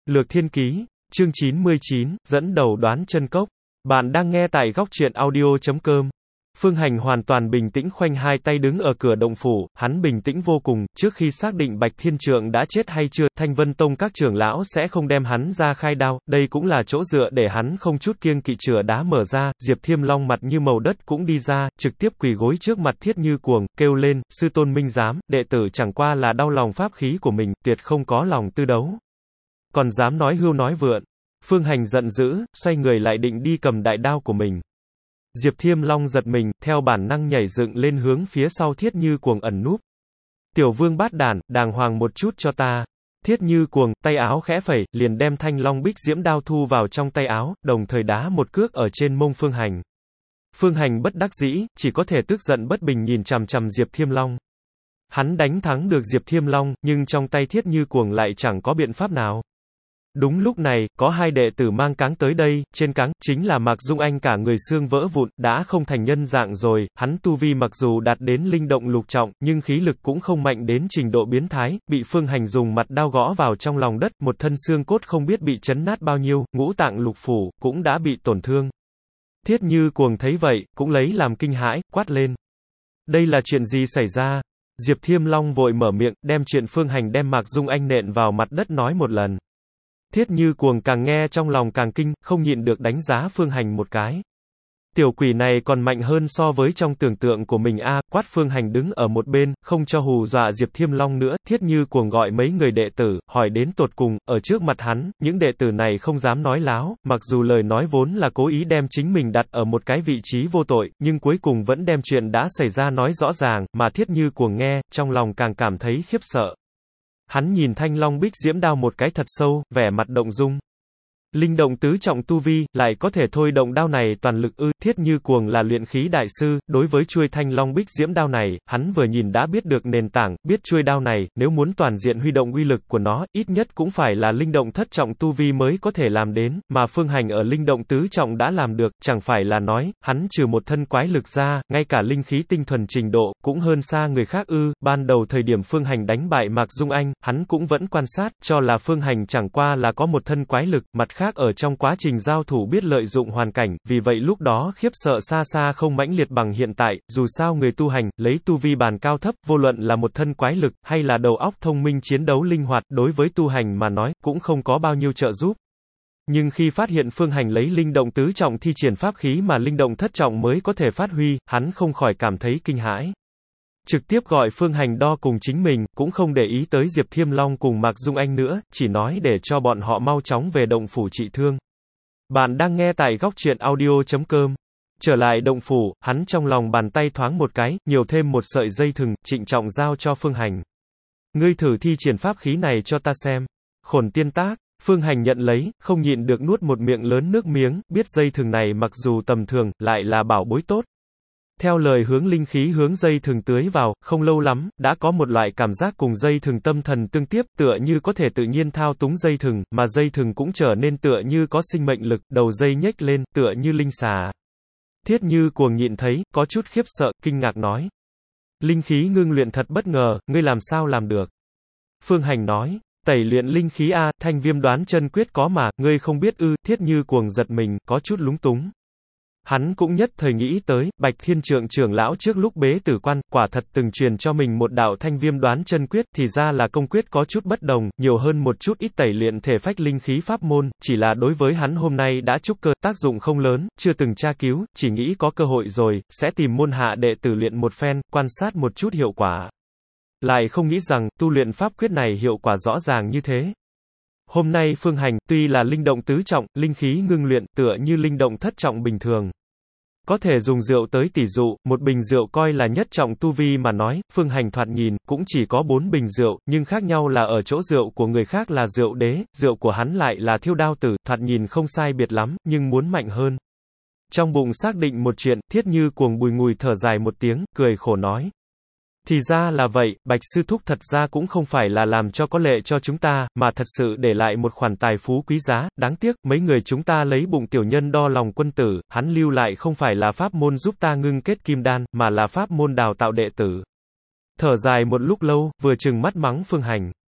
Lược Thiên Ký, chương 99, dẫn đầu đoán chân cốc. Bạn đang nghe tại góc truyện audio.com. Phương Hành hoàn toàn bình tĩnh khoanh hai tay đứng ở cửa động phủ, hắn bình tĩnh vô cùng, trước khi xác định Bạch Thiên Trượng đã chết hay chưa, Thanh Vân Tông các trưởng lão sẽ không đem hắn ra khai đao, đây cũng là chỗ dựa để hắn không chút kiêng kỵ chửa đá mở ra. Diệp Thiêm Long mặt như màu đất cũng đi ra, trực tiếp quỳ gối trước mặt Thiết Như Cuồng, kêu lên, sư tôn minh giám, đệ tử chẳng qua là đau lòng pháp khí của mình, tuyệt không có lòng tư đấu. Còn dám nói hưu nói vượn. Phương Hành giận dữ, xoay người lại định đi cầm đại đao của mình. Diệp Thiêm Long giật mình, theo bản năng nhảy dựng lên hướng phía sau Thiết Như Cuồng ẩn núp. Tiểu vương bát đản, đàng hoàng một chút cho ta. Thiết Như Cuồng, tay áo khẽ phẩy, liền đem thanh long bích diễm đao thu vào trong tay áo, đồng thời đá một cước ở trên mông Phương Hành. Phương Hành bất đắc dĩ, chỉ có thể tức giận bất bình nhìn chằm chằm Diệp Thiêm Long. Hắn đánh thắng được Diệp Thiêm Long, nhưng trong tay Thiết Như Cuồng lại chẳng có biện pháp nào. Đúng lúc này, có hai đệ tử mang cáng tới đây, trên cáng, chính là Mạc Dung Anh cả người xương vỡ vụn, đã không thành nhân dạng rồi, hắn tu vi mặc dù đạt đến linh động lục trọng, nhưng khí lực cũng không mạnh đến trình độ biến thái, bị Phương Hành dùng mặt đao gõ vào trong lòng đất, một thân xương cốt không biết bị chấn nát bao nhiêu, ngũ tạng lục phủ, cũng đã bị tổn thương. Thiết Như Cuồng thấy vậy, cũng lấy làm kinh hãi, quát lên. Đây là chuyện gì xảy ra? Diệp Thiêm Long vội mở miệng, đem chuyện Phương Hành đem Mạc Dung Anh nện vào mặt đất nói một lần. Thiết Như Cuồng càng nghe trong lòng càng kinh, không nhịn được đánh giá Phương Hành một cái. Tiểu quỷ này còn mạnh hơn so với trong tưởng tượng của mình a. Quát. Phương Hành đứng ở một bên, không cho hù dọa Diệp Thiêm Long nữa. Thiết Như Cuồng gọi mấy người đệ tử, hỏi đến tột cùng, ở trước mặt hắn, những đệ tử này không dám nói láo, mặc dù lời nói vốn là cố ý đem chính mình đặt ở một cái vị trí vô tội, nhưng cuối cùng vẫn đem chuyện đã xảy ra nói rõ ràng, mà Thiết Như Cuồng nghe, trong lòng càng cảm thấy khiếp sợ. Hắn nhìn thanh long bích diễm đao một cái thật sâu, vẻ mặt động dung. Linh động tứ trọng tu vi, lại có thể thôi động đao này toàn lực ư. Thiết Như Cuồng là luyện khí đại sư, đối với chuôi thanh long bích diễm đao này, hắn vừa nhìn đã biết được nền tảng, biết chuôi đao này, nếu muốn toàn diện huy động uy lực của nó, ít nhất cũng phải là linh động thất trọng tu vi mới có thể làm đến, mà Phương Hành ở linh động tứ trọng đã làm được, chẳng phải là nói, hắn trừ một thân quái lực ra, ngay cả linh khí tinh thuần trình độ, cũng hơn xa người khác ư. Ban đầu thời điểm Phương Hành đánh bại Mạc Dung Anh, hắn cũng vẫn quan sát, cho là Phương Hành chẳng qua là có một thân quái lực, mặt khác ở trong quá trình giao thủ biết lợi dụng hoàn cảnh, vì vậy lúc đó khiếp sợ xa xa không mãnh liệt bằng hiện tại, dù sao người tu hành, lấy tu vi bàn cao thấp, vô luận là một thân quái lực, hay là đầu óc thông minh chiến đấu linh hoạt, đối với tu hành mà nói, cũng không có bao nhiêu trợ giúp. Nhưng khi phát hiện Phương Hành lấy linh động tứ trọng thi triển pháp khí mà linh động thất trọng mới có thể phát huy, hắn không khỏi cảm thấy kinh hãi. Trực tiếp gọi Phương Hành đo cùng chính mình, cũng không để ý tới Diệp Thiêm Long cùng Mạc Dung Anh nữa, chỉ nói để cho bọn họ mau chóng về động phủ trị thương. Bạn đang nghe tại góc truyện audio.com. Trở lại động phủ, hắn trong lòng bàn tay thoáng một cái, nhiều thêm một sợi dây thừng, trịnh trọng giao cho Phương Hành. Ngươi thử thi triển pháp khí này cho ta xem. Khổn tiên tác. Phương Hành nhận lấy, không nhịn được nuốt một miệng lớn nước miếng, biết dây thừng này mặc dù tầm thường, lại là bảo bối tốt. Theo lời hướng linh khí hướng dây thừng tưới vào, không lâu lắm, đã có một loại cảm giác cùng dây thừng tâm thần tương tiếp, tựa như có thể tự nhiên thao túng dây thừng, mà dây thừng cũng trở nên tựa như có sinh mệnh lực, đầu dây nhếch lên, tựa như linh xà. Thiết Như Cuồng nhịn thấy, có chút khiếp sợ, kinh ngạc nói. Linh khí ngưng luyện thật bất ngờ, ngươi làm sao làm được? Phương Hành nói. Tẩy luyện linh khí a, Thanh Viêm đoán chân quyết có mà, ngươi không biết ư. Thiết Như Cuồng giật mình, có chút lúng túng. Hắn cũng nhất thời nghĩ tới, Bạch Thiên Trượng trưởng lão trước lúc bế tử quan, quả thật từng truyền cho mình một đạo Thanh Viêm đoán chân quyết, thì ra là công quyết có chút bất đồng, nhiều hơn một chút ít tẩy luyện thể phách linh khí pháp môn, chỉ là đối với hắn hôm nay đã trúc cơ, tác dụng không lớn, chưa từng tra cứu, chỉ nghĩ có cơ hội rồi, sẽ tìm môn hạ đệ tử luyện một phen, quan sát một chút hiệu quả. Lại không nghĩ rằng, tu luyện pháp quyết này hiệu quả rõ ràng như thế. Hôm nay Phương Hành, tuy là linh động tứ trọng, linh khí ngưng luyện, tựa như linh động thất trọng bình thường. Có thể dùng rượu tới tỷ dụ, một bình rượu coi là nhất trọng tu vi mà nói, Phương Hành thoạt nhìn, cũng chỉ có 4 bình rượu, nhưng khác nhau là ở chỗ rượu của người khác là rượu đế, rượu của hắn lại là thiêu đao tử, thoạt nhìn không sai biệt lắm, nhưng muốn mạnh hơn. Trong bụng xác định một chuyện, Thiết Như Cuồng bùi ngùi thở dài một tiếng, cười khổ nói. Thì ra là vậy, Bạch Sư Thúc thật ra cũng không phải là làm cho có lệ cho chúng ta, mà thật sự để lại một khoản tài phú quý giá, đáng tiếc, mấy người chúng ta lấy bụng tiểu nhân đo lòng quân tử, hắn lưu lại không phải là pháp môn giúp ta ngưng kết kim đan, mà là pháp môn đào tạo đệ tử. Thở dài một lúc lâu, vừa trừng mắt mắng Phương Hành.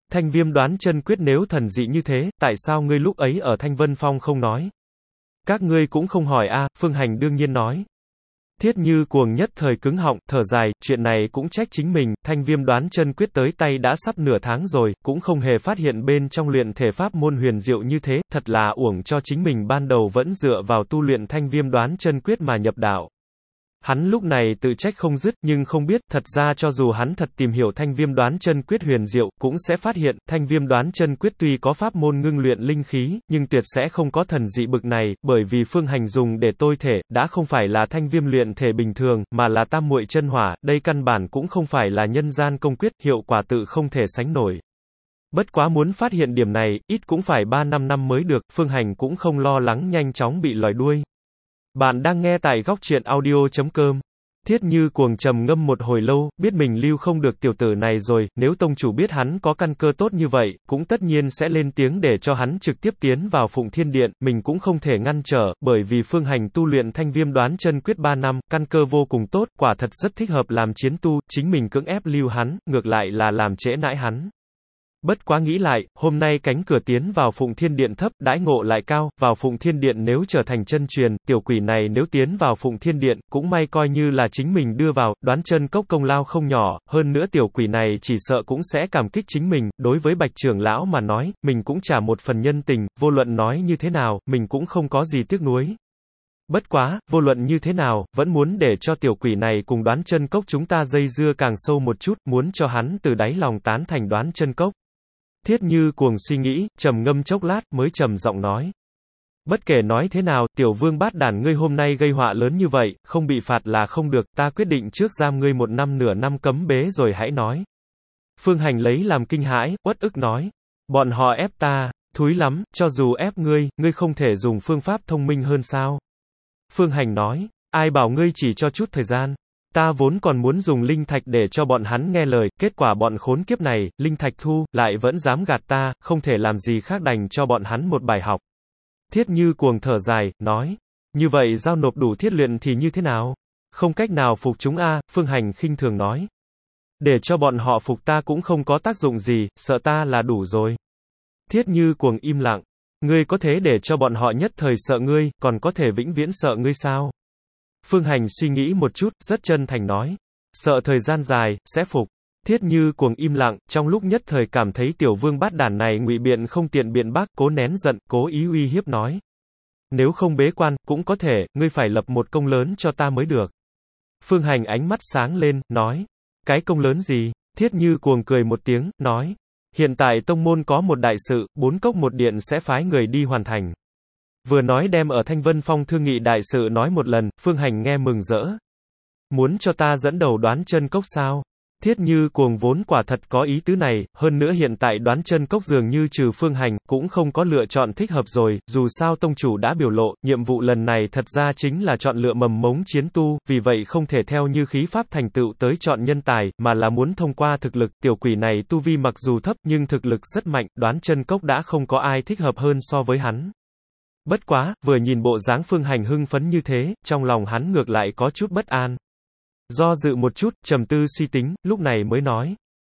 Thanh Viêm đoán chân quyết nếu thần dị như thế, tại sao ngươi lúc ấy ở Thanh Vân Phong không nói? Các ngươi cũng không hỏi a, Phương Hành đương nhiên nói. Thiết Như Cuồng nhất thời cứng họng, thở dài, chuyện này cũng trách chính mình, Thanh Viêm đoán chân quyết tới tay đã sắp nửa tháng rồi, cũng không hề phát hiện bên trong luyện thể pháp môn huyền diệu như thế, thật là uổng cho chính mình ban đầu vẫn dựa vào tu luyện Thanh Viêm đoán chân quyết mà nhập đạo. Hắn lúc này tự trách không dứt, nhưng không biết, thật ra cho dù hắn thật tìm hiểu Thanh Viêm đoán chân quyết huyền diệu, cũng sẽ phát hiện, Thanh Viêm đoán chân quyết tuy có pháp môn ngưng luyện linh khí, nhưng tuyệt sẽ không có thần dị bực này, bởi vì Phương Hành dùng để tôi thể, đã không phải là thanh viêm luyện thể bình thường, mà là tam muội chân hỏa, đây căn bản cũng không phải là nhân gian công quyết, hiệu quả tự không thể sánh nổi. Bất quá muốn phát hiện điểm này, ít cũng phải 3-5 năm mới được, Phương Hành cũng không lo lắng nhanh chóng bị lòi đuôi. Bạn đang nghe tại góc truyện audio.com. Thiết Như Cuồng trầm ngâm một hồi lâu, biết mình lưu không được tiểu tử này rồi, nếu tông chủ biết hắn có căn cơ tốt như vậy, cũng tất nhiên sẽ lên tiếng để cho hắn trực tiếp tiến vào Phụng Thiên Điện, mình cũng không thể ngăn trở, bởi vì Phương Hành tu luyện Thanh Viêm đoán chân quyết 3 năm, căn cơ vô cùng tốt, quả thật rất thích hợp làm chiến tu, chính mình cưỡng ép lưu hắn, ngược lại là làm trễ nãi hắn. Bất quá nghĩ lại, hôm nay cánh cửa tiến vào Phụng Thiên Điện thấp, đãi ngộ lại cao, vào Phụng Thiên Điện nếu trở thành chân truyền, tiểu quỷ này nếu tiến vào Phụng Thiên Điện, cũng may coi như là chính mình đưa vào, đoán chân cốc công lao không nhỏ, hơn nữa tiểu quỷ này chỉ sợ cũng sẽ cảm kích chính mình, đối với Bạch trưởng lão mà nói, mình cũng trả một phần nhân tình, vô luận nói như thế nào, mình cũng không có gì tiếc nuối. Bất quá, vô luận như thế nào, vẫn muốn để cho tiểu quỷ này cùng đoán chân cốc chúng ta dây dưa càng sâu một chút, muốn cho hắn từ đáy lòng tán thành đoán chân cốc. Thiết Như Cuồng suy nghĩ, trầm ngâm chốc lát, mới trầm giọng nói. Bất kể nói thế nào, tiểu vương bát đản ngươi hôm nay gây họa lớn như vậy, không bị phạt là không được, ta quyết định trước giam ngươi 1 năm nửa năm cấm bế rồi hãy nói. Phương Hành lấy làm kinh hãi, uất ức nói. Bọn họ ép ta, thúi lắm, cho dù ép ngươi không thể dùng phương pháp thông minh hơn sao? Phương Hành nói, ai bảo ngươi chỉ cho chút thời gian. Ta vốn còn muốn dùng linh thạch để cho bọn hắn nghe lời, kết quả bọn khốn kiếp này, linh thạch thu, lại vẫn dám gạt ta, không thể làm gì khác đành cho bọn hắn một bài học. Thiết Như Cuồng thở dài, nói, như vậy giao nộp đủ thiết luyện thì như thế nào? Không cách nào phục chúng a, Phương Hành khinh thường nói. Để cho bọn họ phục ta cũng không có tác dụng gì, sợ ta là đủ rồi. Thiết Như Cuồng im lặng, ngươi có thế để cho bọn họ nhất thời sợ ngươi, còn có thể vĩnh viễn sợ ngươi sao? Phương Hành suy nghĩ một chút, rất chân thành nói. Sợ thời gian dài, sẽ phục. Thiết Như Cuồng im lặng, trong lúc nhất thời cảm thấy tiểu vương bát đản này ngụy biện không tiện biện bác, cố nén giận, cố ý uy hiếp nói. Nếu không bế quan, cũng có thể, ngươi phải lập một công lớn cho ta mới được. Phương Hành ánh mắt sáng lên, nói. Cái công lớn gì? Thiết Như Cuồng cười một tiếng, nói. Hiện tại tông môn có một đại sự, 4 cốc một điện sẽ phái người đi hoàn thành. Vừa nói đem ở Thanh Vân Phong thương nghị đại sự nói một lần, Phương Hành nghe mừng rỡ. Muốn cho ta dẫn đầu đoán chân cốc sao? Thiết Như Cuồng vốn quả thật có ý tứ này, hơn nữa hiện tại đoán chân cốc dường như trừ Phương Hành, cũng không có lựa chọn thích hợp rồi, dù sao tông chủ đã biểu lộ, nhiệm vụ lần này thật ra chính là chọn lựa mầm mống chiến tu, vì vậy không thể theo như khí pháp thành tựu tới chọn nhân tài, mà là muốn thông qua thực lực, tiểu quỷ này tu vi mặc dù thấp, nhưng thực lực rất mạnh, đoán chân cốc đã không có ai thích hợp hơn so với hắn. Bất quá, vừa nhìn bộ dáng Phương Hành hưng phấn như thế, trong lòng hắn ngược lại có chút bất an. Do dự một chút, trầm tư suy tính, lúc này mới nói.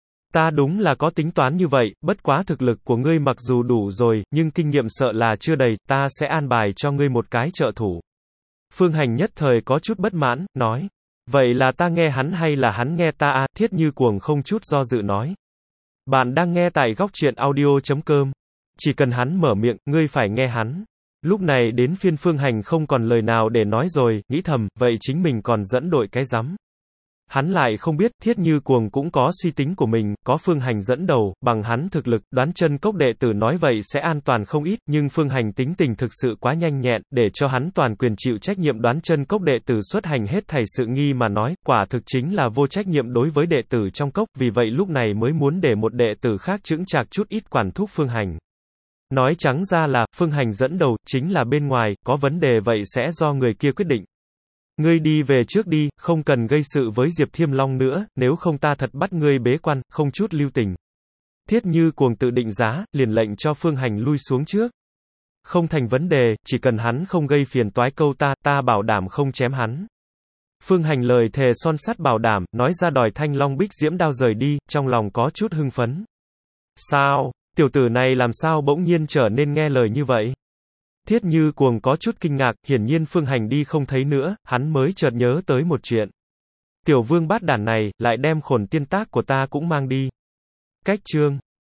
Ta đúng là có tính toán như vậy, bất quá thực lực của ngươi mặc dù đủ rồi, nhưng kinh nghiệm sợ là chưa đầy, ta sẽ an bài cho ngươi một cái trợ thủ. Phương Hành nhất thời có chút bất mãn, nói. Vậy là ta nghe hắn hay là hắn nghe ta à? Thiết Như Cuồng không chút do dự nói. Bạn đang nghe tại góc truyện audio.com. Chỉ cần hắn mở miệng, ngươi phải nghe hắn. Lúc này đến phiên Phương Hành không còn lời nào để nói rồi, nghĩ thầm, vậy chính mình còn dẫn đội cái rắm. Hắn lại không biết, Thiết Như Cuồng cũng có suy tính của mình, có Phương Hành dẫn đầu, bằng hắn thực lực, đoán chân cốc đệ tử nói vậy sẽ an toàn không ít, nhưng Phương Hành tính tình thực sự quá nhanh nhẹn, để cho hắn toàn quyền chịu trách nhiệm đoán chân cốc đệ tử xuất hành hết thảy sự nghi mà nói, quả thực chính là vô trách nhiệm đối với đệ tử trong cốc, vì vậy lúc này mới muốn để một đệ tử khác chững chạc chút ít quản thúc Phương Hành. Nói trắng ra là, Phương Hành dẫn đầu, chính là bên ngoài, có vấn đề vậy sẽ do người kia quyết định. Ngươi đi về trước đi, không cần gây sự với Diệp Thiêm Long nữa, nếu không ta thật bắt ngươi bế quan, không chút lưu tình. Thiết Như Cuồng tự định giá, liền lệnh cho Phương Hành lui xuống trước. Không thành vấn đề, chỉ cần hắn không gây phiền toái câu ta bảo đảm không chém hắn. Phương Hành lời thề son sắt bảo đảm, nói ra đòi Thanh Long Bích Diễm đao rời đi, trong lòng có chút hưng phấn. Sao? Tiểu tử này làm sao bỗng nhiên trở nên nghe lời như vậy? Thiết Như Cuồng có chút kinh ngạc, hiển nhiên Phương Hành đi không thấy nữa, hắn mới chợt nhớ tới một chuyện. Tiểu vương bát đản này, lại đem Khổn Tiên Tác của ta cũng mang đi. Cách chương